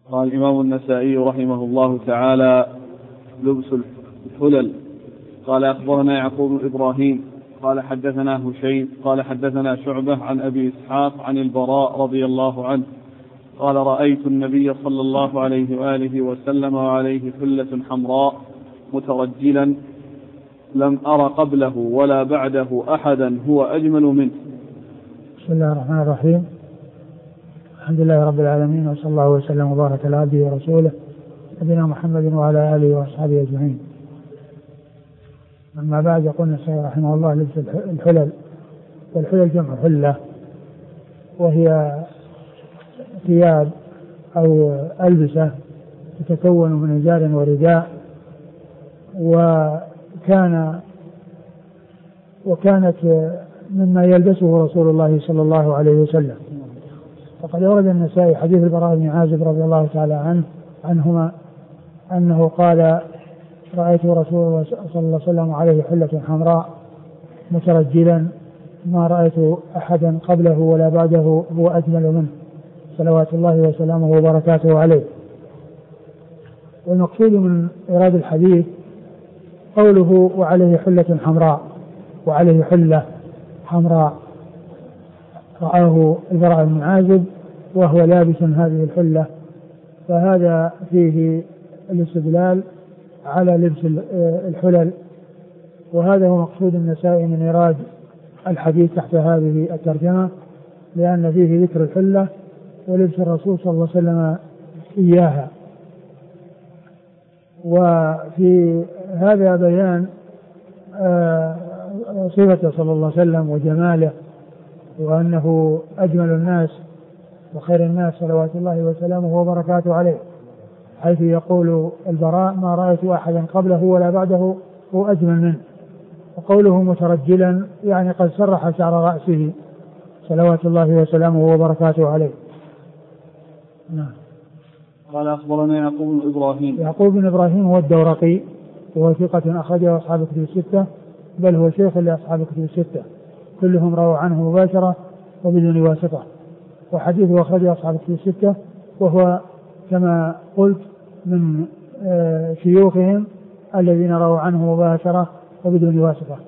قال الإمام النسائي رحمه الله تعالى: لبس الحلل. قال أخبرنا يعقوب بن إبراهيم قال حدثنا هشيم قال حدثنا شعبة عن أبي إسحاق عن البراء رضي الله عنه قال: رأيت النبي صلى الله عليه وآله وسلم وعليه حلة حمراء مترجلا لم أر قبله ولا بعده أحدا هو أجمل منه. بسم الله الرحمن الرحيم. الحمد لله رب العالمين، وصلى الله وسلم وبارك على عبده ورسوله نبينا محمد وعلى آله وأصحابه أجمعين. أما بعد، يقول النسائي رحمه الله: لبس الحلل. والحلل جمع حلة، وهي ثياب أو ألبسة تتكون من إزار ورداء، وكانت مما يلبسه رسول الله صلى الله عليه وسلم. فقد ورد النسائي حديث البراء بن عازب رضي الله تعالى عنهما أنه قال: رأيت رسول الله صلى الله عليه وسلم عليه حلة حمراء مترجلا ما رأيت أحدا قبله ولا بعده هو أجمل منه صلوات الله وسلامه وبركاته عليه. والمقصود من إيراد الحديث قوله: وعليه حلة حمراء، وعليه حلة حمراء رآه البراء بن عازب وهو لابس هذه الحلة، فهذا فيه الاستدلال على لبس الحلل. وهذا هو مقصود النسائي من إيراد الحديث تحت هذه الترجمة، لأن فيه ذكر الحلة ولبس الرسول صلى الله عليه وسلم إياها. وفي هذا بيان صفته صلى الله عليه وسلم وجماله، وأنه أجمل الناس وخير الناس صلوات الله وسلامه وبركاته عليه، حيث يقول البراء: ما رأيت أحدا قبله ولا بعده هو أجمل منه. وقوله مترجلا يعني قد سرح شعر رأسه صلوات الله وسلامه وبركاته عليه. نعم. قال أخبرنا يعقوب بن إبراهيم هو الدورقي، وهو ثقة أخرجه أصحاب الكتب الستة، بل هو شيخ لأصحاب الكتب الستة، كلهم رووا عنه مباشرة وبدون واسطة، وحديثه أخرجه أصحاب الكتب الستة، وهو كما قلت من شيوخهم الذين رووا عنه مباشرة وبدون واسطة.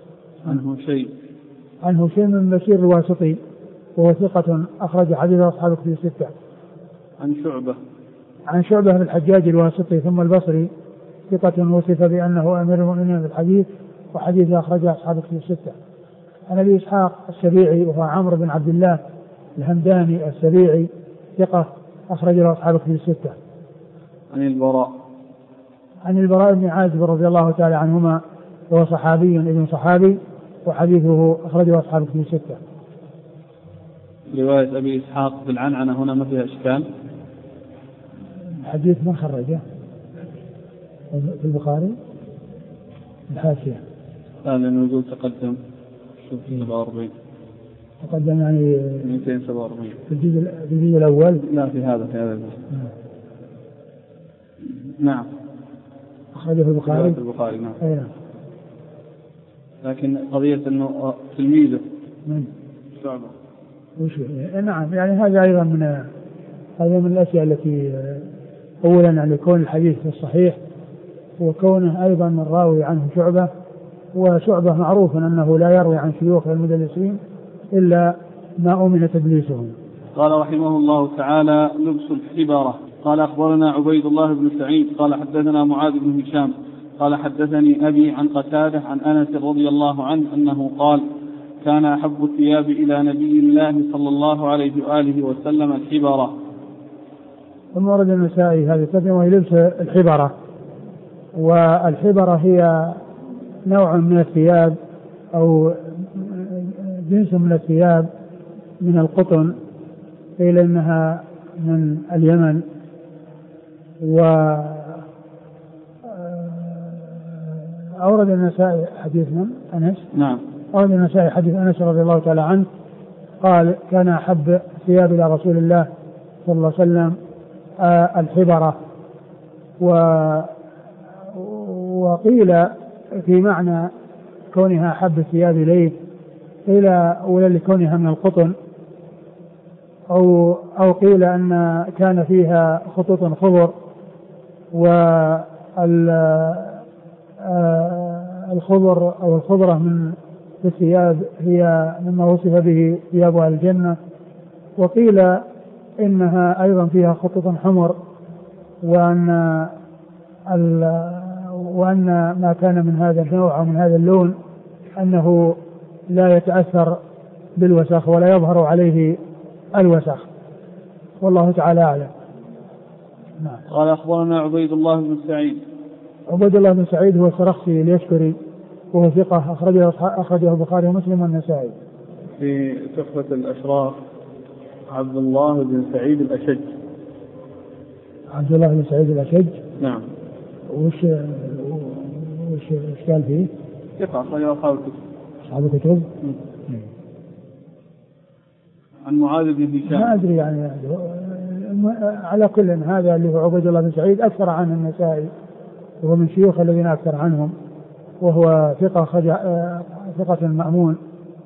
عنه شيء من بشير الواسطي، وهو ثقة أخرج حديث أصحاب الكتب الستة. عن شعبة بن الحجاج الواسطي ثم البصري، ثقة وصف بأنه أمير المؤمنين في الحديث، وحديث أخرجه أصحاب الكتب الستة. عن أبي إسحاق السبيعي وهو عمرو بن عبد الله الهمداني السبيعي، ثقة أخرجه أصحاب الكتب الستة. عن البراء بن عازب رضي الله تعالى عنهما، وهو صحابي ابن صحابي، وحديثه أخرجه أصحاب الكتب الستة. رواية أبي إسحاق بالعنعنة هنا ما فيها إشكال؟ الحديث من خرجه في البخاري الحاشية، لا، لأنه يقول تقدم 47 تقدم يعني 247 في الجزء الأول. لا، في هذا نعم أخرجه في البخاري. نعم. نعم. لكن قضية أنه تلميذه شعبة نعم، يعني هذا أيضا من الأشياء التي أولا يعني كون الحديث في الصحيح، وكونه أيضا من راوي عنه شعبة، وشعبة معروف أنه لا يروي عن شيوخ المدلسين إلا ما أمن تدليسهم. قال رحمه الله تعالى: لبس الحبرة. قال أخبرنا عبيد الله بن سعيد قال حدثنا معاذ بن هشام قال حدثني أبي عن قتادة عن أنس رضي الله عنه أنه قال: كان أحب الثياب إلى نبي الله صلى الله عليه وآله وسلم الحبرة. ثم ورد النسائي هذه الترجمة وهي لبس الحبرة. والحبرة هي نوع من الثياب أو جنس من الثياب من القطن، قيل إنها من اليمن. وأورد النسائي حديث من أنس. نعم. أورد النسائي حديث أنس رضي الله تعالى عنه قال: كان أحب الثياب إلى رسول الله صلى الله عليه وسلم الحبرة. وقيل في معنى كونها أحب الثياب إليه، قيل أولا لكونها من القطن، أو قيل أن كان فيها خطوط خضر، والخضر أو الخضرة من الثياب هي مما وصف به ثياب أهل الجنة. وقيل إنها أيضا فيها خطوط حمر، وأن ما كان من هذا النوع أو من هذا اللون أنه لا يتأثر بالوسخ ولا يظهر عليه الوسخ، والله تعالى أعلم. نعم. قال أخبرنا عبيد الله بن سعيد. عبيد الله بن سعيد هو السرخسي اليشكري، وهو ثقة أخرجه البخاري ومسلم والنسائي. في تحفة الأشراف عبد الله بن سعيد الأشج. عبد الله بن سعيد الأشج. نعم. وش قال فيه؟ ثقة أخرجه أصحاب الكتب. عن معاذ بن هشام. ما أدري يعني على كل هذا اللي هو عبيد الله بن سعيد أكثر عنه النسائي، وهو من شيوخ الذين أكثر عنهم، وهو ثقة مأمون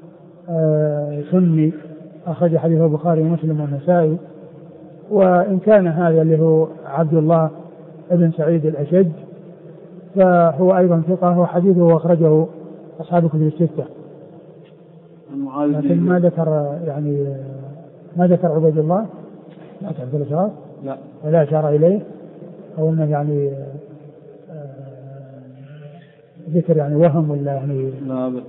سني، أخرج حديث البخاري ومسلم والنسائي. وإن كان هذا اللي هو عبد الله بن سعيد الأشج فهو أيضا ثقة، وحديثه أخرجه أصحاب الكتب الستة. لكن ما ذكر عبيد الله، لا تعرف الأشراف، لا ولا أشار إليه، أو أنه يعني ذكر يعني وهم ولا يعني لا أبدا.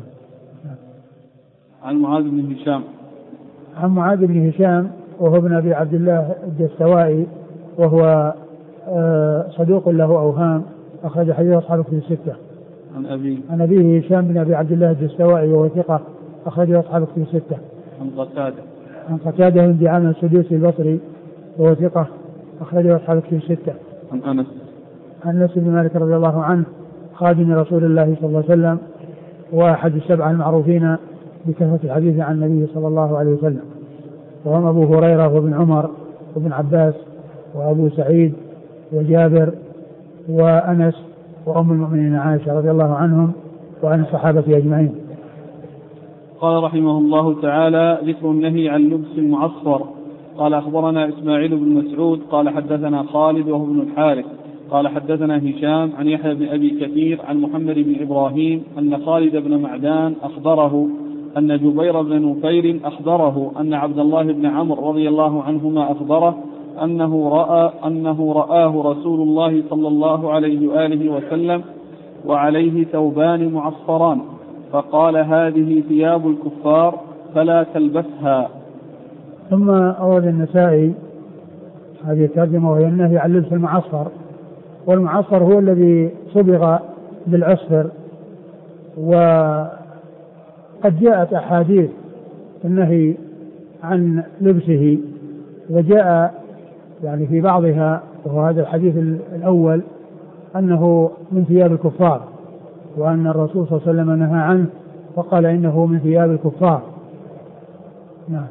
عن معاذ بن هشام. عن معاذ بن هشام وهو ابن أبي عبد الله الدستوائي، وهو صدوق له أوهام، أخرج حديث أصحاب الكتب الستة. عن أبيه هشام بن أبي عبد الله الدستوائي وهو ثقة، أخرج أصحاب الكتب الستة. عن قتادة بن دعامة السدوسي البصري وهو ثقة، أخرج أصحاب الكتب الستة. عن أنس بن مالك رضي الله عنه خادم رسول الله صلى الله عليه وسلم، وأحد السبعة المعروفين بكثرة الحديث عن النبي صلى الله عليه وسلم، وهم أبو هريرة وابن عمر وابن عباس وأبو سعيد وجابر وأنس وأم المؤمنين عائشة رضي الله عنهم وعن الصحابة أجمعين. قال رحمه الله تعالى: ذكر النهي عن لبس المعصفر. قال أخبرنا إسماعيل بن مسعود قال حدثنا خالد وهو ابن الحارث قال حدثنا هشام عن يحيى بن أبي كثير عن محمد بن إبراهيم أن خالد بن معدان أخبره أن جبير بن نفير أخبره أن عبد الله بن عمرو رضي الله عنهما أخبره أنه رآه رسول الله صلى الله عليه وآله وسلم وعليه ثوبان معصفران، فقال: هذه ثياب الكفار فلا تلبسها. ثم أورد النسائي هذه الترجمة، وهي النهي عن لبس المعصفر. والمعصفر هو الذي صبغ بالعصفر، وقد جاءت أحاديث النهي عن لبسه، وجاء يعني في بعضها، وهو هذا الحديث الأول، أنه من ثياب الكفار، وأن الرسول صلى الله عليه وسلم نهى عنه وقال إنه من ثياب الكفار. نعم.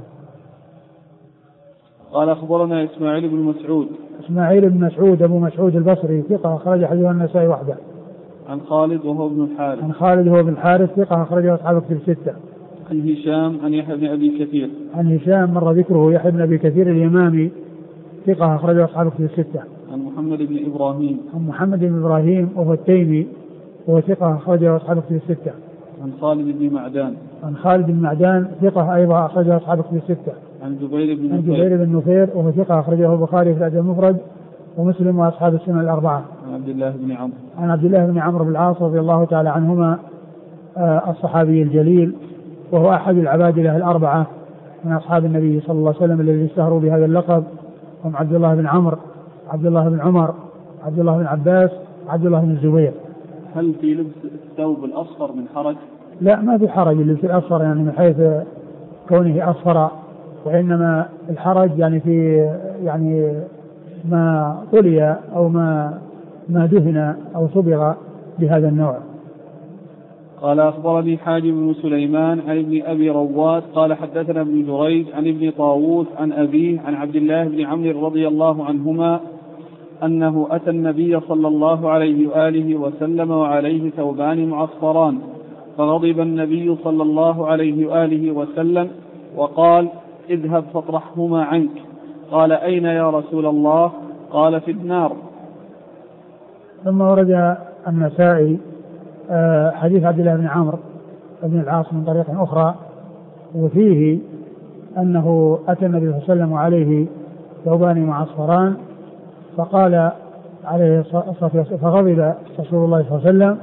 قال أخبرنا إسماعيل بن مسعود أبو مسعود البصري ثقة، أخرج حديث النسائي وحده. عن خالد وهو ابن الحارث ثقة، أخرجه أصحاب الكتب الستة. عن هشام عن يحيى بن أبي كثير. عن هشام مر ذكره، يحيى بن أبي كثير اليمامي ثقة، أخرجه أصحاب الكتب الستة. عن محمد بن إبراهيم وهو التيمي وهو ثقة، أخرجه أصحاب الكتب الستة. عن خالد بن معدان ثقة أيضا، أخرجه أصحاب الكتب الستة. عن جبير بن نفير وهو ثقة، أخرجه البخاري في الأدب المفرد ومسلم وأصحاب السنن الأربعة. عن عبد الله بن عمرو بن العاص رضي الله تعالى عنهما الصحابي الجليل، وهو أحد العبادلة الأربعة من أصحاب النبي صلى الله عليه وسلم الذين اشتهروا بهذا اللقب، هم عبد الله بن عمرو، عبد الله بن عمر، عبد الله بن عباس، عبد الله بن الزبير. هل في لبس الثوب الأصفر من حرج؟ لا، ما في حرج اللبس الأصفر، يعني من حيث كونه أصفر، وإنما الحرج يعني في يعني ما طلي أو ما دهن أو صبغ بهذا النوع. قال أخبرني حاجب بن سليمان عن ابن أبي رواد قال حدثنا ابن جريج عن ابن طاووس عن أبيه عن عبد الله بن عمرو رضي الله عنهما أنه أتى النبي صلى الله عليه وآله وسلم وعليه ثوبان معصفران، فغضب النبي صلى الله عليه وآله وسلم وقال: اذهب فاطرحهما عنك. قال أين يا رسول الله؟ قال في النار. ثم ورد النسائي حديث عبد الله بن عمرو بن العاص من طريق أخرى، وفيه أنه أتى النبي صلى الله عليه وسلم عليه ثوبان معصفران، فقال عليه الصلاة والسلام، فغضب رسول الله صلى الله عليه وسلم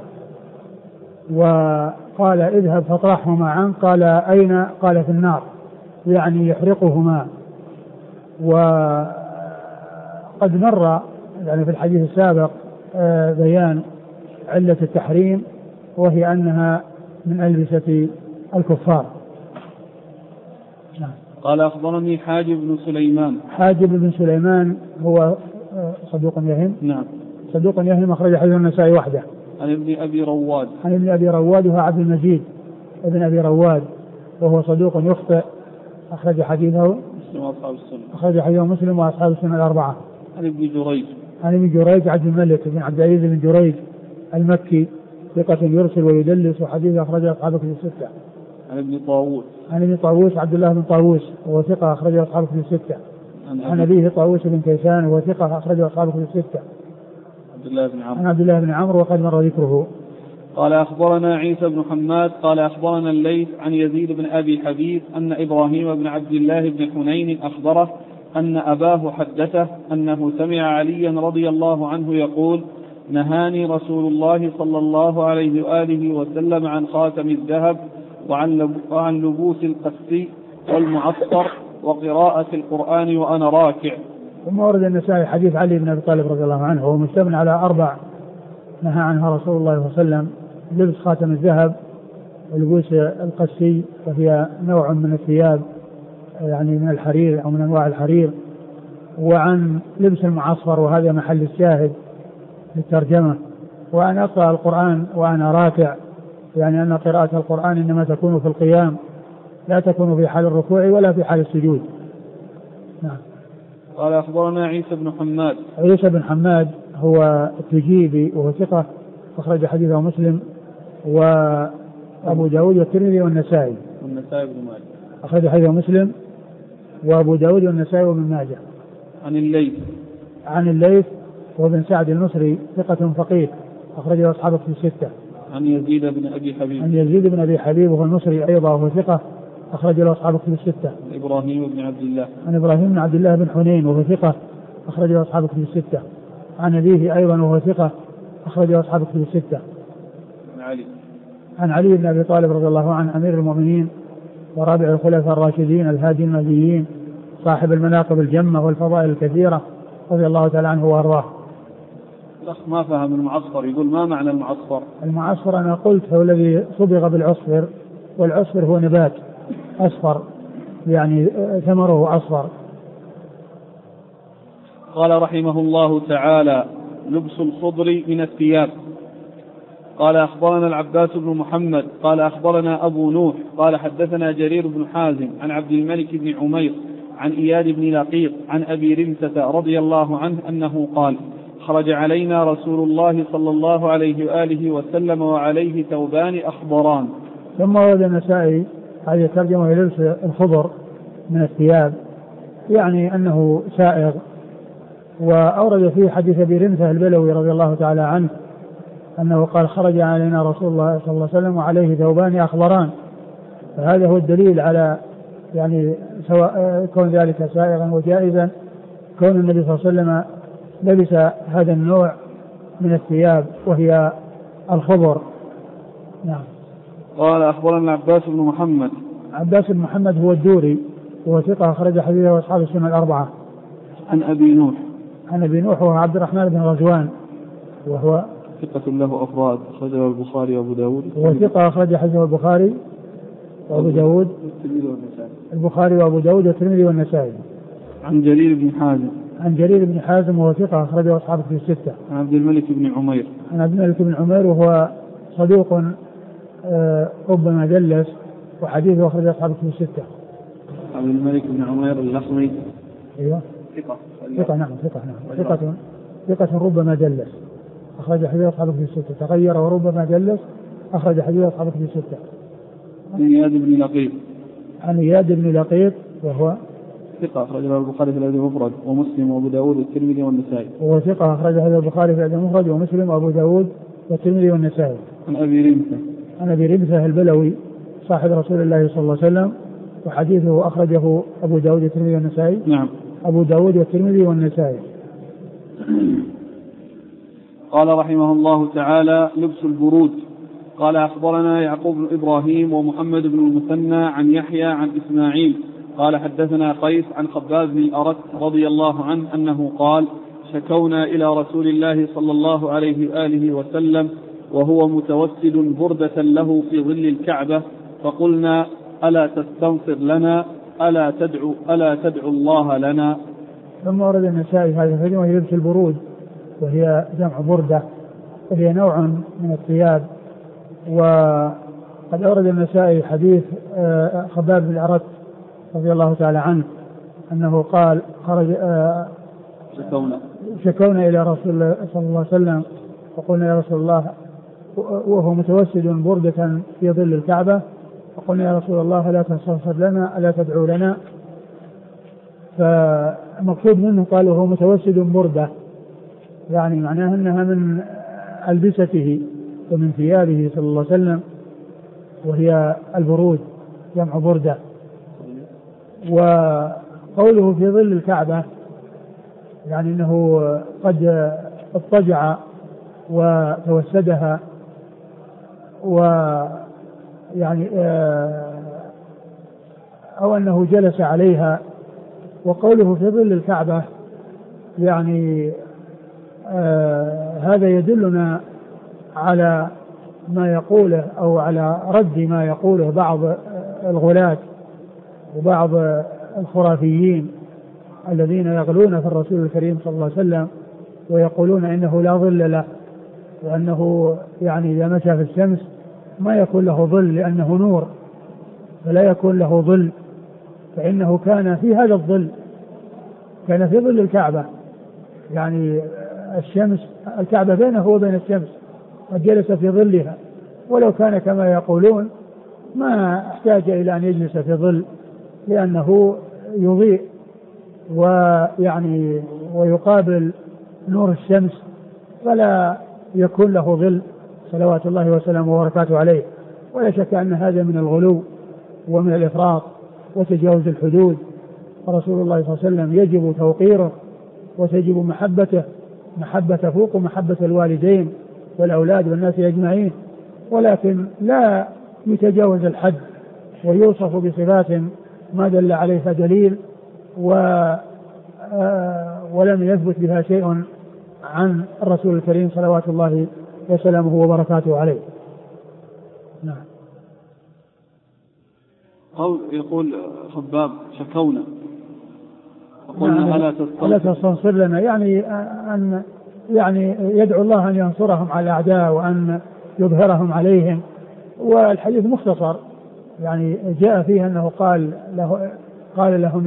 وقال اذهب فاطرحهما عنك. قال أين؟ قال في النار، يعني يحرقهما. وقد مر يعني في الحديث السابق بيان علة التحريم، وهي أنها من ألبسة الكفار. قال أخبرني حاجب بن سليمان. حاجب بن سليمان هو صدوق يهم. نعم. صدوق يهم، أخرج حديث النسائي وحده. عن ابن أبي رواد. عن ابن أبي رواد وهو عبد المجيد ابن أبي رواد، وهو صدوق يخطئ، أخرج حديثه مسلم وأصحاب السنة. أخرج حديثه مسلم وأصحاب السنة الأربعة. عن ابن جريج. عن ابن جريج عبد الملك بن عبد العزيز بن جريج المكي، ثقة يرسل ويدلس، وحديث أخرجه أصحاب الكتب الستة. عن ابن طاووس. عن ابن طاووس عبد الله بن طاووس وهو ثقة أخرجه أصحاب الكتب الستة. عن أبيه طاووس بن كيسان وهو ثقة أخرجه أصحاب الكتب الستة. عبد الله بن عمرو. عن عبد الله بن عمرو وقد مر ذكره. قال أخبرنا عيسى بن حماد قال أخبرنا الليث عن يزيد بن أبي حبيب أن إبراهيم بن عبد الله بن حنين أخبره أن أباه حدثه أنه سمع عليا رضي الله عنه يقول نهاني رسول الله صلى الله عليه وآله وسلم عن خاتم الذهب وعن لبوس القسي والمعصر وقراءة القرآن وأنا راكع. ثم ورد النسائي حديث علي بن أبي طالب رضي الله عنه، وهو مشتمل على 4 نهى عنها رسول الله صلى الله عليه وسلم: لبس خاتم الذهب، ولبوس القسي وهي نوع من الثياب يعني من الحرير أو من أنواع الحرير، وعن لبس المعصفر، وهذا محل الشاهد للترجمة، وأن أقرأ القرآن وأنا راكع، يعني أن قراءة القرآن إنما تكون في القيام، لا تكون في حال الركوع ولا في حال السجود. نعم. قال أخبرنا عيسى بن حماد. عيسى بن حماد هو التجيبي وهو ثقة، أخرج حديثه مسلم وأبو داود والترمذي والنسائي. والنسائي بن ماجه. أخرج حديثه مسلم وأبو داود والنسائي وابن ماجه. عن الليث. عن الليث وابن سعد المصري، ثقة فقيه، أخرجه أصحاب الكتب الستة. عن يزيد بن أبي حبيب. عن يزيد بن أبي حبيب وهو المصري أيضا وهو ثقة، أخرج له أصحاب الكتب الستة. إبراهيم بن عبد الله. عن إبراهيم بن عبد الله بن حنين وهو ثقة، أخرج له أصحاب الكتب الستة. عن أبيه أيضا وهو ثقة، أخرج له أصحاب الكتب الستة. عن علي. عن علي بن أبي طالب رضي الله عنه، أمير المؤمنين ورابع الخلفاء الراشدين الهادي المهديين، صاحب المناقب الجمة والفضائل الكثيرة، رضي الله تعالى عنه وأرضاه. الأخ ما فهم المعصفر، يقول ما معنى المعصفر؟ المعصفر أنا قلت هو الذي صبغ بالعصفر، والعصفر هو نبات أصفر يعني ثمره أصفر. قال رحمه الله تعالى: لبس الخضر من الثياب. قال أخبرنا العباس بن محمد قال أخبرنا أبو نوح قال حدثنا جرير بن حازم عن عبد الملك بن عمير عن إياد بن لقيط عن أبي رمسة رضي الله عنه أنه قال: خرج علينا رسول الله صلى الله عليه وآله وسلم وعليه ثوبان أخضران. ثم ورد النسائي هذه الترجمة لبس الخضر من الثياب، يعني أنه سائغ. وأورد فيه حديث أبي رمسة البلوي رضي الله تعالى عنه أنه قال: خرج علينا رسول الله صلى الله عليه وسلم وعليه ثوبان أخضران. فهذا هو الدليل على يعني سواء كون ذلك سائغا وجائزا، كون النبي صلى الله عليه وسلم لبس هذا النوع من الثياب وهي الخضر. نعم. قال أخبرنا العباس بن محمد. عباس بن محمد هو الدوري وهو ثقة، أخرج حديثه أصحاب السنة الأربعة. عن أبي نوح. عن أبي نوح وهو عبد الرحمن بن غزوان وهو ثقة له أفراد، أخرجه البخاري وأبو داود. هو ثقة، أخرج حديثه البخاري وأبو داود. البخاري وأبو داود والترمذي والنسائي. عن جرير بن حازم. عن جرير بن حازم وهو ثقة، أخرجه أصحاب الكتب الستة. عن عبد الملك بن عمير. عن عبد الملك بن عمير وهو صدوق ربما دلس، وحديثه أخرجه أصحاب الكتب الستة. عبد الملك بن عمير اللخمي. أيوه. ثقة نعم، ثقة ربما دلس، أخرج حديث أصحاب الكتب الستة. تغير وربما دلس، أخرج حديث أصحاب الكتب الستة. عن إياد بن لقيط. عن إياد بن لقيط وهو ثقة أخرج له البخاري في الأدب المفرد ومسلم وأبو داود والترمذي والنسائي. وهو ثقة أخرج له البخاري في الأدب المفرد ومسلم وأبو داود والترمذي والنسائي. عن أبي رمثة. عن أبي رمثة البلوي صاحب رسول الله صلى الله عليه وسلم، وحديثه أخرجه أبو داود والترمذي والنسائي. نعم. أبو داود والترمذي والنسائي. قال رحمه الله تعالى: لبس البرود. قال أخبرنا يعقوب بن إبراهيم ومحمد بن المثنى عن يحيى عن إسماعيل قال حدثنا قيس عن خباب بن الأرت رضي الله عنه أنه قال: شكونا إلى رسول الله صلى الله عليه وآله وسلم وهو متوسد بردة له في ظل الكعبة، فقلنا: ألا تستنصر لنا؟ ألا تدعو الله لنا؟ ثم ورد النسائي هذا الحديث وهي لبس البرود، وهي جمع بردة، وهي نوع من الثياب. وقد أورد النسائي حديث خباب بن الأرت رضي الله تعالى عنه أنه قال: شكونا إلى رسول الله صلى الله عليه وسلم فقلنا: يا رسول الله، وهو متوسد بردة في ظل الكعبة، فقلنا: يا رسول الله لا تستنصر لنا؟ ألا تدعو لنا؟ فمقصود منه قال وهو متوسد بردة، يعني معناه أنها من ألبسته ومن ثيابه صلى الله عليه وسلم، وهي البرود جمع بردة. وقوله في ظل الكعبة يعني أنه قد اضطجع وتوسدها، ويعني أو أنه جلس عليها. وقوله في ظل الكعبة يعني هذا يدلنا على ما يقوله أو على رد ما يقوله بعض الغلاة وبعض الخرافيين الذين يغلون في الرسول الكريم صلى الله عليه وسلم ويقولون إنه لا ظل له، وأنه يعني إذا مشى في الشمس ما يكون له ظل لأنه نور، فلا يكون له ظل، فإنه كان في هذا الظل، كان في ظل الكعبة، يعني الشمس الكعبة بينه وبين الشمس، قد جلس في ظلها، ولو كان كما يقولون ما احتاج إلى أن يجلس في ظل، لأنه يضيء ويعني ويقابل نور الشمس، فلا يكون له ظل صلوات الله وسلامه وبركاته عليه. ولا شك أن هذا من الغلو ومن الإفراط وتجاوز الحدود، ورسول الله صلى الله عليه وسلم يجب توقيره وتجب محبته، محبة فوق محبة الوالدين والأولاد والناس أجمعين، ولكن لا يتجاوز الحد ويوصف بصفات ما دل عليها دليل ولم يثبت بها شيء عن الرسول الكريم صلوات الله وسلامه وبركاته عليه. نعم. يقول خباب: شكونا فقلنا: ألا تستنصر لنا؟ يعني أن يعني يدعو الله أن ينصرهم على الأعداء وأن يظهرهم عليهم. والحديث مختصر، يعني جاء فيه أنه قال لهم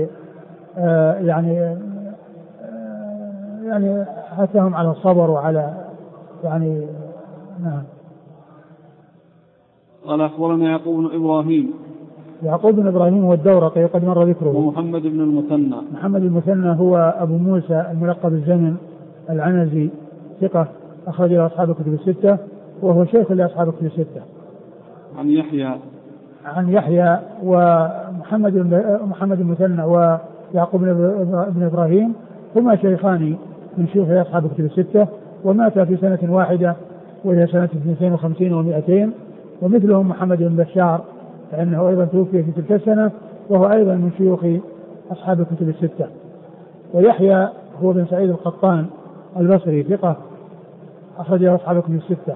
يعني حثهم على الصبر وعلى يعني نعم. قال أخبرنا يعقوب بن إبراهيم والدورقي قد مر ذكره. ومحمد بن المثنى. محمد المثنى هو أبو موسى الملقب الزمن العنزي، ثقة أخرج له أصحاب الكتب الستة، وهو شيخ لأصحاب الكتب الستة. عن يحيى ومحمد المثنى ويعقوب بن إبراهيم هما شيخان من شيوخ أصحاب الكتب الستة، ومات في سنة واحدة وهي سنة 52 و200. ومثلهم محمد بن بشار فإنه أيضا توفي في تلك السنة، وهو أيضا من شيوخ أصحاب الكتب الستة. ويحيى هو بن سعيد القطان البصري، ثقة أخرج له أصحاب الكتب الستة.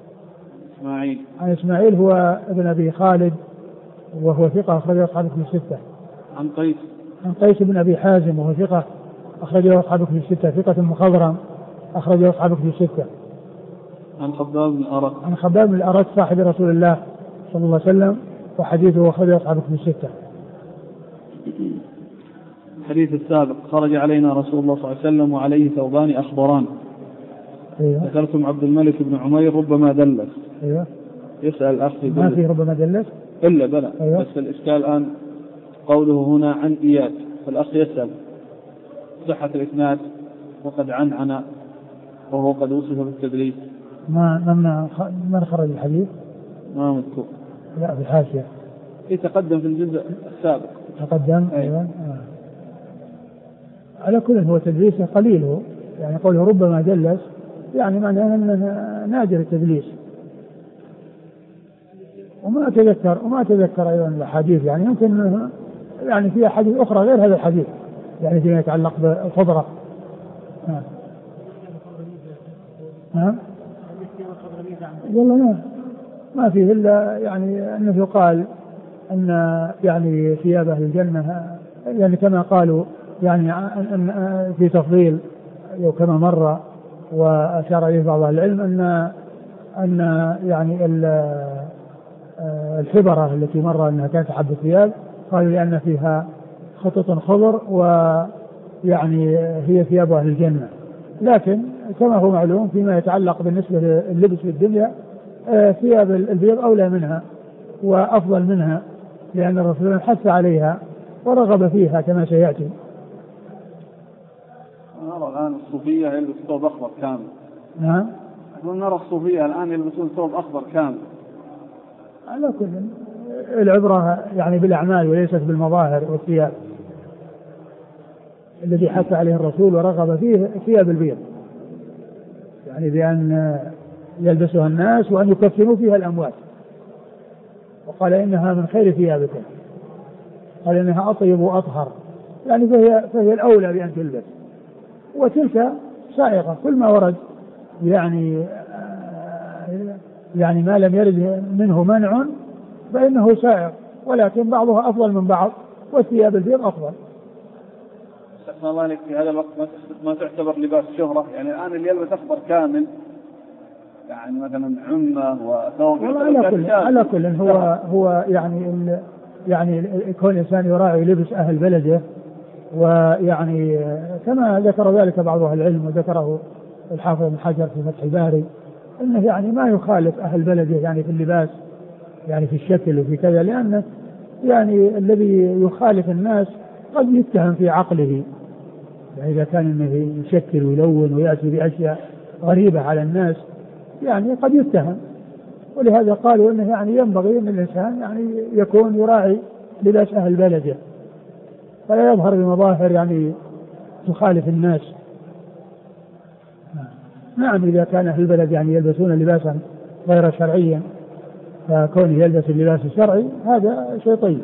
عن إسماعيل هو ابن أبي خالد وهو ثقة أخرج له أصحاب الكتب الستة. عن قيس بن أبي حازم وهو ثقة أخرج له أصحاب الكتب الستة، ثقة مخضرم أخرج له أصحاب الكتب الستة. عن خباب بن الأرت صاحب رسول الله صلى الله عليه وسلم، وحديثه أخرج له أصحاب الكتب الستة. الحديث السابق: خرج علينا رسول الله صلى الله عليه وسلم وعليه ثوبان أخضران. أيوة. ذكرتم عبد الملك بن عمير ربما دلس. أيوة. يسأل الأخ ما فيه ربما دلس إلا بلى. أيوة. بس الإشكال الآن قوله هنا عن إياد، فالأخ يسأل صحة الإسناد وقد عنعن وهو قد وصف بالتدليس. من خرج الحديث؟ ما مذكور. لا في الحاشية يتقدم في الجزء السابق. تقدم أيضا. على كل هو تدليسه قليله، يعني قوله ربما دلس يعني معناه أنه نادر التدليس. وما أتذكر أيضا الحديث، يعني يمكن يعني في حديث أخرى غير هذا الحديث يعني فيما يتعلق بالخضرة. والله ما فيه إلا يعني أنه يقال أن يعني ثياب أهل الجنة يعني كما قالوا يعني أن في تفضيل كما مر وأشار إليه بعض العلم أن يعني الحبرة التي مر أنها كانت حب الثياب قالوا لأن فيها خطط خضر ويعني هي ثياب أهل الجنة. لكن كما هو معلوم فيما يتعلق بالنسبة لللبس في الدنيا ثياب البيض أولى منها وأفضل منها، لأن الرسول حث عليها ورغب فيها كما سيأتي. نرى الآن الصوفية يلبس ثوب أخضر كامل. نعم. نرى الصوفية الآن يلبسون ثوب أخضر كامل. على كل العبرة يعني بالأعمال وليست بالمظاهر والثياب. الذي حث عليه الرسول ورغب فيه ثياب البيض، يعني بأن يلبسها الناس وأن يكفنوا فيها الأموات، وقال إنها من خير ثيابكم، قال إنها أطيب وأطهر، يعني فهي الأولى بأن تلبس. وتلك سائغة، كل ما ورد يعني ما لم يرد منه منع فإنه سائغ، ولكن بعضها أفضل من بعض، والثياب البيض أفضل. استثنى الله لك في هذا الوقت ما تعتبر لباس شهرة، يعني الآن اللي يلبس أخضر كامل يعني مثلا عمة وثوب. على كل هو يعني كون الإنسان يراعي لبس أهل بلده، ويعني كما ذكر ذلك بعض أهل العلم وذكره الحافظ ابن حجر في فتح الباري أنه يعني ما يخالف أهل بلده يعني في اللباس يعني في الشكل وفي كذا، لأنه يعني الذي يخالف الناس قد يتهم في عقله، يعني إذا كان إنه يشكل ويلون ويأتي بأشياء غريبة على الناس يعني قد يتهم. ولهذا قالوا إنه يعني ينبغي أن الإنسان يعني يكون يراعي لباس أهل بلده، فلا يظهر بمظاهر يعني تخالف الناس. نعم إذا كان أهل البلد يعني يلبسون لباسا غير شرعيا فكونه يلبس اللباس الشرعي هذا شيء طيب.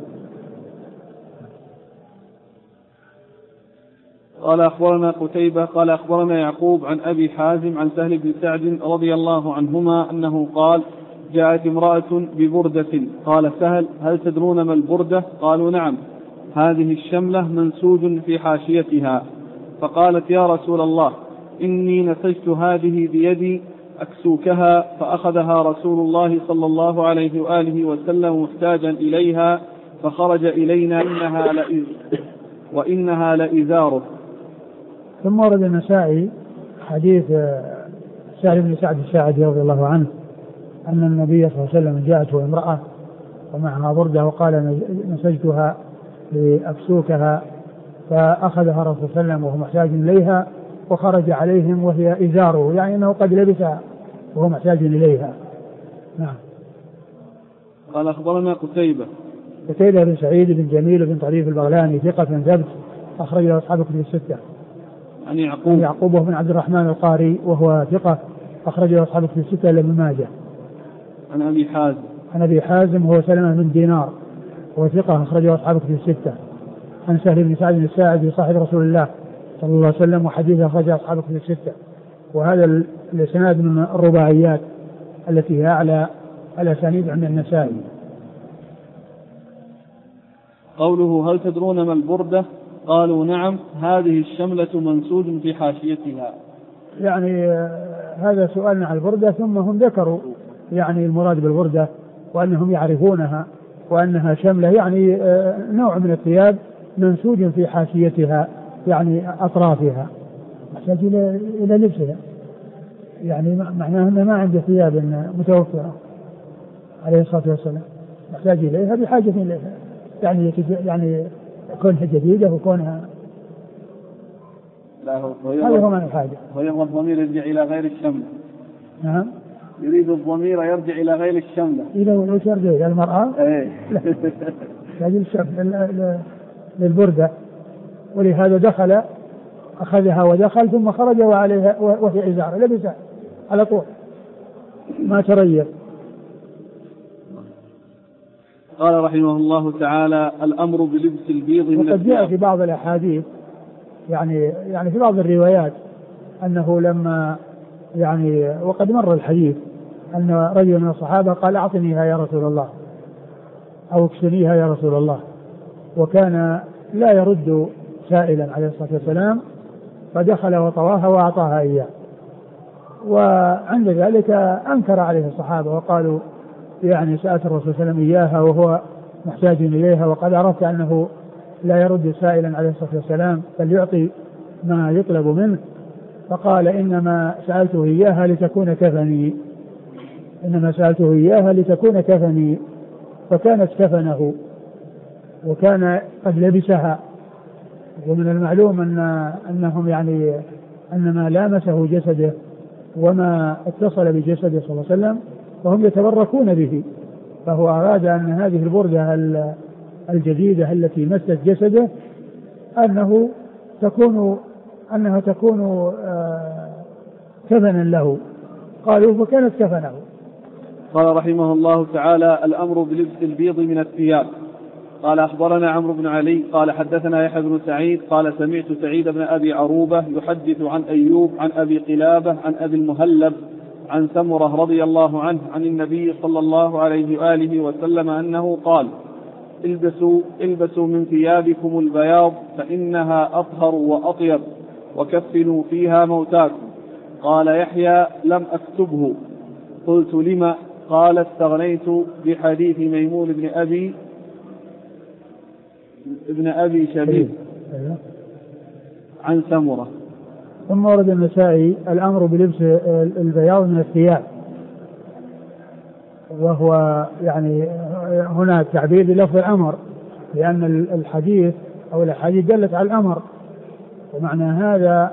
قال أخبرنا قتيبة قال أخبرنا يعقوب عن أبي حازم عن سهل بن سعد رضي الله عنهما أنه قال جاءت امرأة ببردة، قال سهل هل تدرون ما البردة؟ قالوا نعم، هذه الشملة منسوج في حاشيتها. فقالت يا رسول الله إني نسجت هذه بيدي أكسوكها، فأخذها رسول الله صلى الله عليه وآله وسلم محتاجا إليها فخرج إلينا وإنها لإزاره. ثم ورد النسائي حديث سهل بن سعد الساعدي رضي الله عنه أن النبي صلى الله عليه وسلم جاءته امرأة ومعها بردة وقال نسجتها لأكسوكها، فأخذها رسول الله صلى الله عليه وسلم وهو محتاج إليها وخرج عليهم وهي إزاره، يعني أنه قد لبسها وهو محتاج إليها. نعم. قال أخبرنا قتيبة بن سعيد بن جميل بن طريف البغلاني ثقة ثبت أخرج له أصحاب كتب الستة. عن يعقوب بن عبد الرحمن القاري وهو ثقة أخرج له أصحاب كتب الستة إلا ابن ماجه. عن أبي حازم وهو سلمة بن دينار وهو ثقة أخرج له أصحاب كتب الستة. عن سهل بن سعد الساعدي صاحب رسول الله صلى الله عليه وسلم وحديثه أخرج أصحاب كتب الستة. وهذا الإسناد من الرباعيات التي هي أعلى الأسانيد عند النسائي. قوله هل تدرون ما البردة؟ قالوا نعم، هذه الشملة منسوج في حاشيتها. يعني هذا سؤالنا عن البردة، ثم هم ذكروا يعني المراد بالبردة وأنهم يعرفونها وأنها شملة يعني نوع من الثياب منسوج في حاشيتها يعني أطرافها محتاج إلى لبسها، يعني معناه أنه ما عنده ثياب متوفرة عليه الصلاة والسلام، محتاج إليها بحاجة إليها. يعني كونها جديدة وكونها هذا هو معنى الحاجة. ويبغى الضمير يرجع إلى غير الشملة. نعم. يريد الضمير يرجع إلى غير الشملة. إذا يرجع إلى المرأة. إيه. هذه الشملة للبردة، ولهذا دخل أخذها ودخل ثم خرج وعليها وهي إزارة لبسها على طول ما تريث. قال رحمه الله تعالى: الأمر بلبس البيض من وقد جاء في بعض الأحاديث يعني في بعض الروايات أنه لما وقد مر الحديث أن رجل من الصحابة قال: أعطنيها يا رسول الله أو اكسنيها يا رسول الله، وكان لا يرد سائلا عليه الصلاة والسلام، فدخل وطواها وأعطاها إياه. وعند ذلك أنكر عليه الصحابة وقالوا: سألت الرسول صلى الله عليه وسلم إياها وهو محتاج إليها، وقد عرفت أنه لا يرد سائلا عليه الصلاة والسلام بل يعطي ما يطلب منه. فقال: إنما سألته إياها لتكون كفني، فكانت كفنه وكان قد لبسها. ومن المعلوم أنهم أن ما لامسه جسده وما اتصل بجسده صلى الله عليه وسلم فهم يتبركون به، فهو أراد أن هذه البردة الجديدة التي مست جسده أنها تكون كفنا له. قالوا: فكانت كفنه. قال رحمه الله تعالى: الأمر بلبس البيض من الثياب. قال: أخبرنا عمرو بن علي قال: حدثنا يحيى بن سعيد قال: سمعت سعيد بن أبي عروبة يحدث عن أيوب عن أبي قلابة عن أبي المهلب عن سمرة رضي الله عنه عن النبي صلى الله عليه وآله وسلم أنه قال: البسوا من ثيابكم البياض فإنها أطهر وأطيب، وكفنوا فيها موتاكم. قال يحيى: لم أكتبه. قلت: لما؟ قال: استغنيت بحديث ميمون ابن أبي شبيب عن سمرة. ثم ورد النسائي: الأمر بلبس البياض من الثياب، وهو هنا تعبير بلفظ الأمر، لأن الحديث أو الأحاديث دلت على الأمر، ومعنى هذا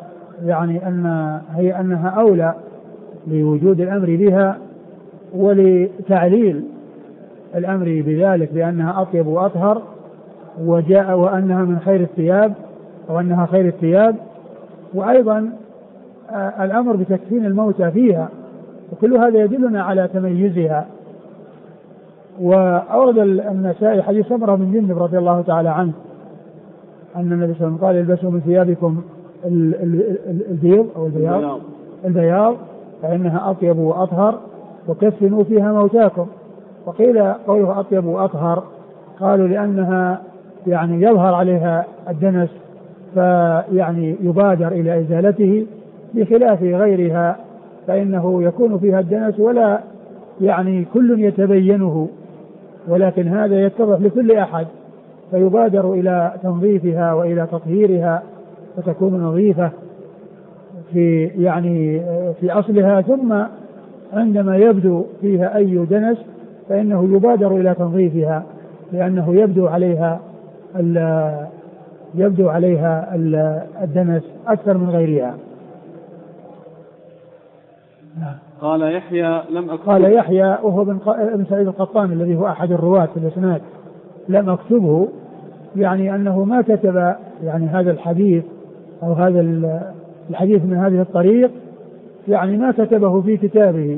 أنها أولى لوجود الأمر بها ولتعليل الأمر بذلك بأنها أطيب وأطهر، وجاء وأنها من خير الثياب أو أنها خير الثياب، وأيضا الأمر بتكفين الموتى فيها، وكل هذا يدلنا على تميزها. وأورد النسائي حديث سمرة بن جندب رضي الله تعالى عنه أن النبي صلى الله عليه وسلم قال: البسوا من ثيابكم البيض أو البياض فإنها أطيب وأطهر، وكفنوا فيها موتاكم. وقيل قوله أطيب وأطهر قالوا لأنها يظهر عليها الدنس يبادر إلى إزالته، بخلاف غيرها فإنه يكون فيها الدنس ولا كل يتبينه، ولكن هذا يتضح لكل أحد فيبادر إلى تنظيفها وإلى تطهيرها فتكون نظيفة في أصلها، ثم عندما يبدو فيها أي دنس فإنه يبادر إلى تنظيفها، لأنه يبدو عليها الدنس أكثر من غيرها. قال يحيى: لم أكتبه. قال يحيى وهو بن سعيد القطان الذي هو أحد الرواة في الإسناد: لم أكتبه، أنه ما كتب هذا الحديث أو هذا الحديث من هذه الطريق، ما كتبه في كتابه،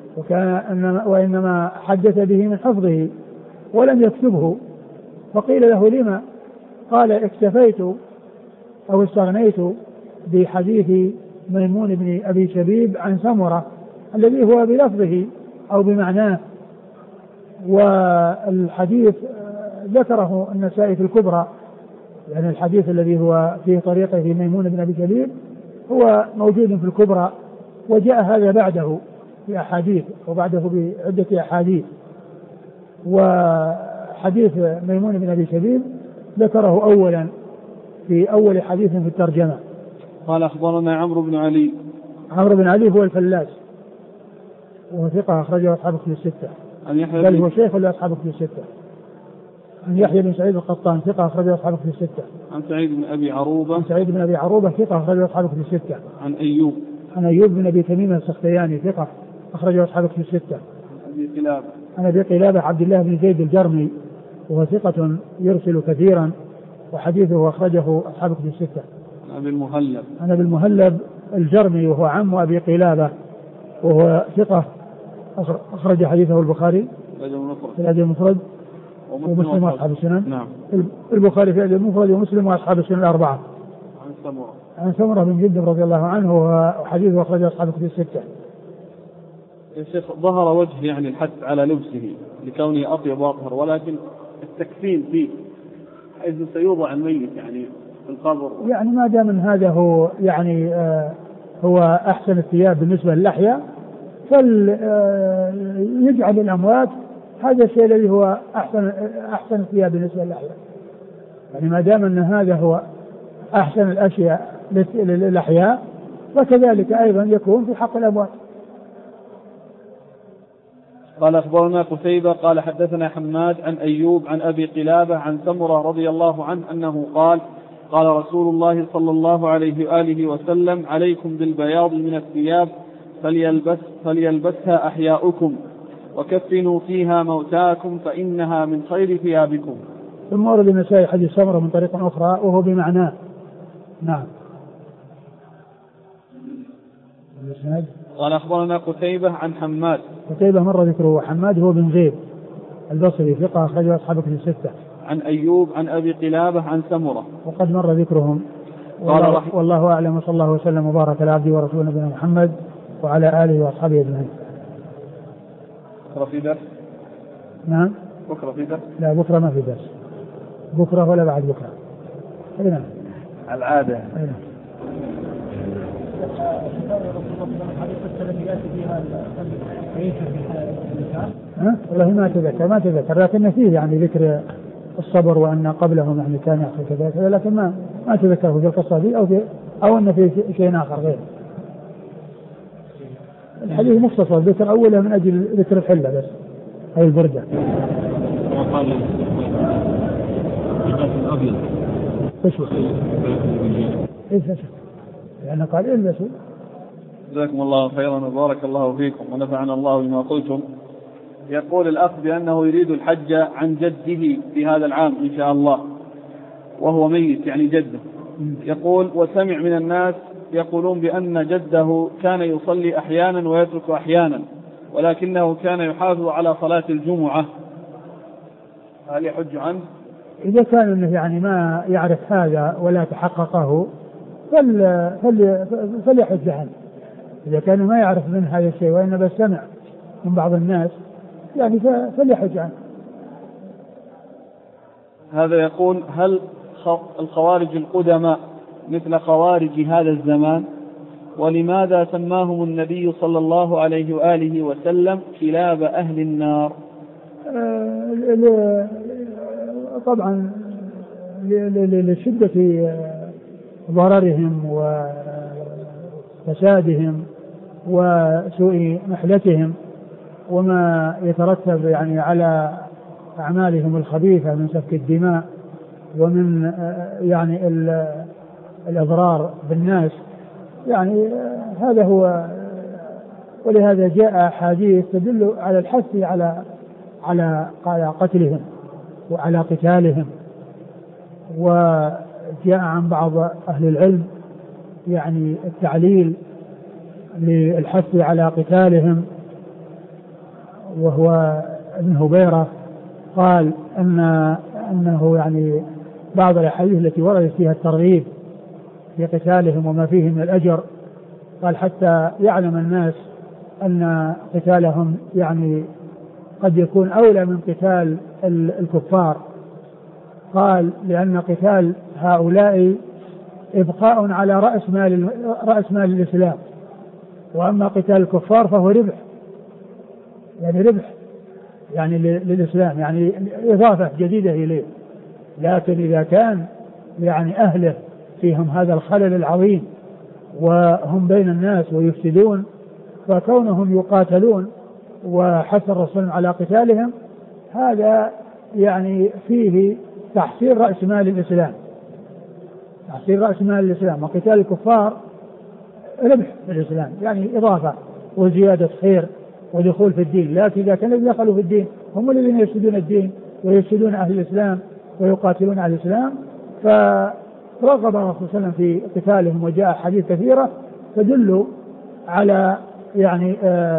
وإنما حدث به من حفظه ولم يكتبه. فقيل له: لما؟ قال: اكتفيت أو استغنيت بحديث ميمون بن أبي شبيب عن سمرة الذي هو بلفظه أو بمعناه. والحديث ذكره النسائي في الكبرى، الحديث الذي هو في طريقه ميمون بن أبي شبيب هو موجود في الكبرى، وجاء هذا بعده بأحاديث وبعده بعدة أحاديث. وحديث ميمون بن أبي شبيب ذكره أولا في أول حديث في الترجمة. قال: أخبرنا عمرو بن علي. عمرو بن علي هو الفلاس، وهو ثقة أخرجه أصحاب كتب الستة، بل هو شيخ لأصحاب كتب الستة. عن يحيى بن سعيد القطان ثقة أخرجه أصحاب كتب الستة. عن سعيد بن أبي عروبة. عن سعيد بن أبي عروبة ثقة أخرجه أصحاب كتب الستة. عن أيوب. عن أيوب بن أبي تميم السختياني ثقة أخرجه أصحاب كتب الستة. عن أبي قلابة. عن أبي قلابة عبد الله بن زيد الجرمي وهو ثقة يرسل كثيرا وحديثه أخرجه أصحاب كتب الستة. عن أبي المهلب. عن أبي المهلب الجرمي وهو عم أبي قلابة وهو ثقة أخرج حديثه البخاري في الأدب المفرد ومسلم وأصحاب السنن. نعم. البخاري في الأدب المفرد ومسلم وأصحاب السنن الأربعة. عن سمرة بن جندب رضي الله عنه وحديثه أخرجه أصحاب كتب الستة. يا شيخ ظهر وجه يعني الحث على لبسه لكونه أطيب وأطهر، ولكن التكفين فيه حيث سيوضع الميت يعني في القبر، يعني ما دام من هذا هو يعني هو أحسن الثياب بالنسبة للأحياء فليجعل الأموات هذا الشيء الذي هو أحسن الثياب بالنسبة للأحياء. يعني ما دام أن هذا هو أحسن الأشياء للأحياء فكذلك أيضا يكون في حق الأموات. قال أخبرنا قتيبة قال حدثنا حماد عن أيوب عن أبي قلابة عن سمرة رضي الله عنه أنه قال قال رسول الله صلى الله عليه وآله وسلم عليكم بالبياض من الثياب فليلبسها أحياؤكم وكفنوا فيها موتاكم فإنها من خير ثيابكم. ثم ورد النسائي حديث سمرة من طريق أخرى وهو بمعناه. نعم. قال أخبرنا قتيبة عن حماد. قتيبة مر ذكره. حماد هو بن زيد البصري ثقة أخرجه أصحاب كتب الستة. عن أيوب عن أبي قلابة عن سمرة وقد مر ذكرهم. والله أعلم وصلى الله وسلم وبارك على عبده ورسوله نبينا محمد وعلى آله وأصحابه أجمعين. بكرة في درس؟ نعم. بكرة في درس؟ لا بكرة ما في درس. بكرة ولا بعد بكرة. نعم. العادة. والله ما تذكر لكن فيه يعني ذكر الصبر وأن قبلهم يعني كان يحصل كذا لكن ما تذكره في القصة دي أو أن في شيء آخر غير. الحديث مختصر ذكر أوله من أجل ذكر الحلة بس هي البردة. وقال الأبيض إيش يعني قال إلبسوا. جزاكم الله خيرا وبارك الله فيكم ونفعنا الله بما قلتم. يقول الأخ بأنه يريد الحج عن جده في هذا العام إن شاء الله وهو ميت يعني جده. يقول وسمع من الناس يقولون بأن جده كان يصلي أحيانا ويترك أحيانا ولكنه كان يحافظ على صلاة الجمعة، هل يحج عنه؟ إذا كان إنه يعني ما يعرف هذا ولا تحققه فليحج عنه. إذا كان ما يعرف من هذا الشيء وإنما سمع من بعض الناس يعني فليحج عنه. هذا يقول هل الخوارج القدماء مثل خوارج هذا الزمان؟ ولماذا سماهم النبي صلى الله عليه وآله وسلم كلاب أهل النار؟ طبعا لشدة ضررهم وفسادهم وسوء محلتهم وما يترتب يعني على أعمالهم الخبيثة من سفك الدماء ومن يعني الأضرار بالناس يعني هذا هو. ولهذا جاء أحاديث تدل على الحث على قتلهم وعلى قتالهم. وجاء عن بعض أهل العلم يعني التعليل للحث على قتالهم وهو ابن هبيرة قال أنه يعني بعض الأحاديث التي وردت فيها الترغيب في قتالهم وما فيه من الأجر قال حتى يعلم الناس أن قتالهم يعني قد يكون أولى من قتال الكفار. قال لأن قتال هؤلاء إبقاء على رأس مال الإسلام وأما قتال الكفار فهو ربح يعني للإسلام يعني إضافة جديدة إليه. لكن إذا كان يعني أهله فيهم هذا الخلل العظيم وهم بين الناس ويفسدون فكونهم يقاتلون وحث الرسول على قتالهم هذا يعني فيه تحصيل رأس مال الإسلام، تحصيل رأس مال الإسلام، وقتال الكفار ربح في الإسلام، يعني إضافة وزيادة خير ودخول في الدين. لكن إذا كانوا دخلوا في الدين هم الذين يفسدون الدين ويفسدون أهل الإسلام ويقاتلون أهل الإسلام، فرغب الرسول صلى الله عليه وسلم في قتالهم، وجاء حديث كثيرة تدل على يعني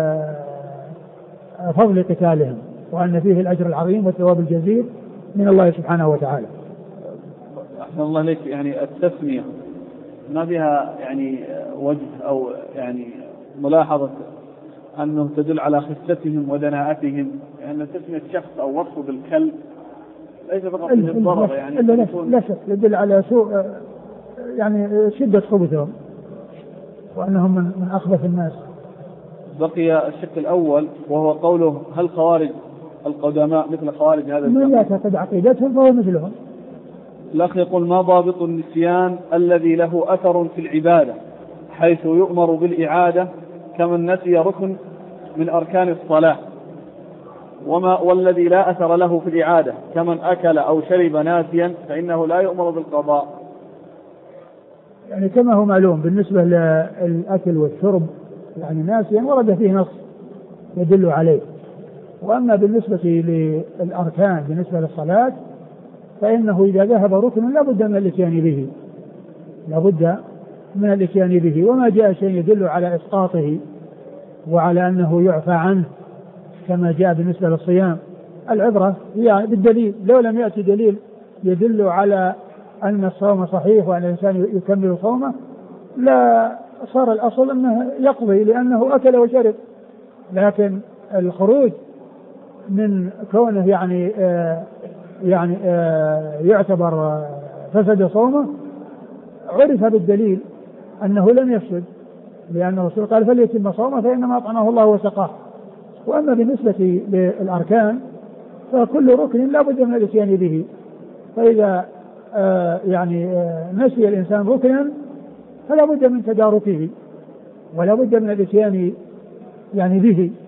فضل قتالهم، وأن فيه الأجر العظيم والثواب الجزيل من الله سبحانه وتعالى. أحسن الله لك. يعني التسمية ما بها يعني وجه أو يعني ملاحظة أنه تدل على خفتهم ودناءتهم، لأن يعني تسمية شخص أو وصفه بالكلب ليس فقط للضرر، يعني لا شك يدل على سوء يعني شدة خبثهم وأنهم من أخبث الناس. بقي الشق الأول وهو قوله هل خوارج القدماء مثل خوارج هذا من يعتقد عقيدتهم فهو مثلهم. الأخ يقول ما ضابط النسيان الذي له أثر في العبادة حيث يؤمر بالإعادة كمن نسي ركن من أركان الصلاة، والذي لا أثر له في الإعادة كمن أكل أو شرب ناسيا فإنه لا يؤمر بالقضاء. يعني كما هو معلوم بالنسبة للأكل والشرب يعني ناسيا ورد فيه نص يدل عليه، وأما بالنسبة للأركان بالنسبة للصلاة فإنه إذا ذهب ركن لا بد من الاتيان به، لا بد من الاتيان به، وما جاء شيء يدل على إسقاطه وعلى أنه يعفى عنه كما جاء بالنسبة للصيام. العبرة يعني بالدليل، لو لم يأتي دليل يدل على أن الصوم صحيح وأن الإنسان يكمل صومه لا صار الأصل أنه يقضي لأنه أكل وشرب، لكن الخروج من كونه يعني يعتبر فسد صومه عرف بالدليل أنه لم يفسد، لأن الرسول قال فليتم صومه فإنما أطعمه الله وسقاه. وأما بالنسبة للأركان فكل ركن لا بد من الاتيان به، فإذا نسي الإنسان ركنا فلا بد من تداركه ولا بد من الاتيان به،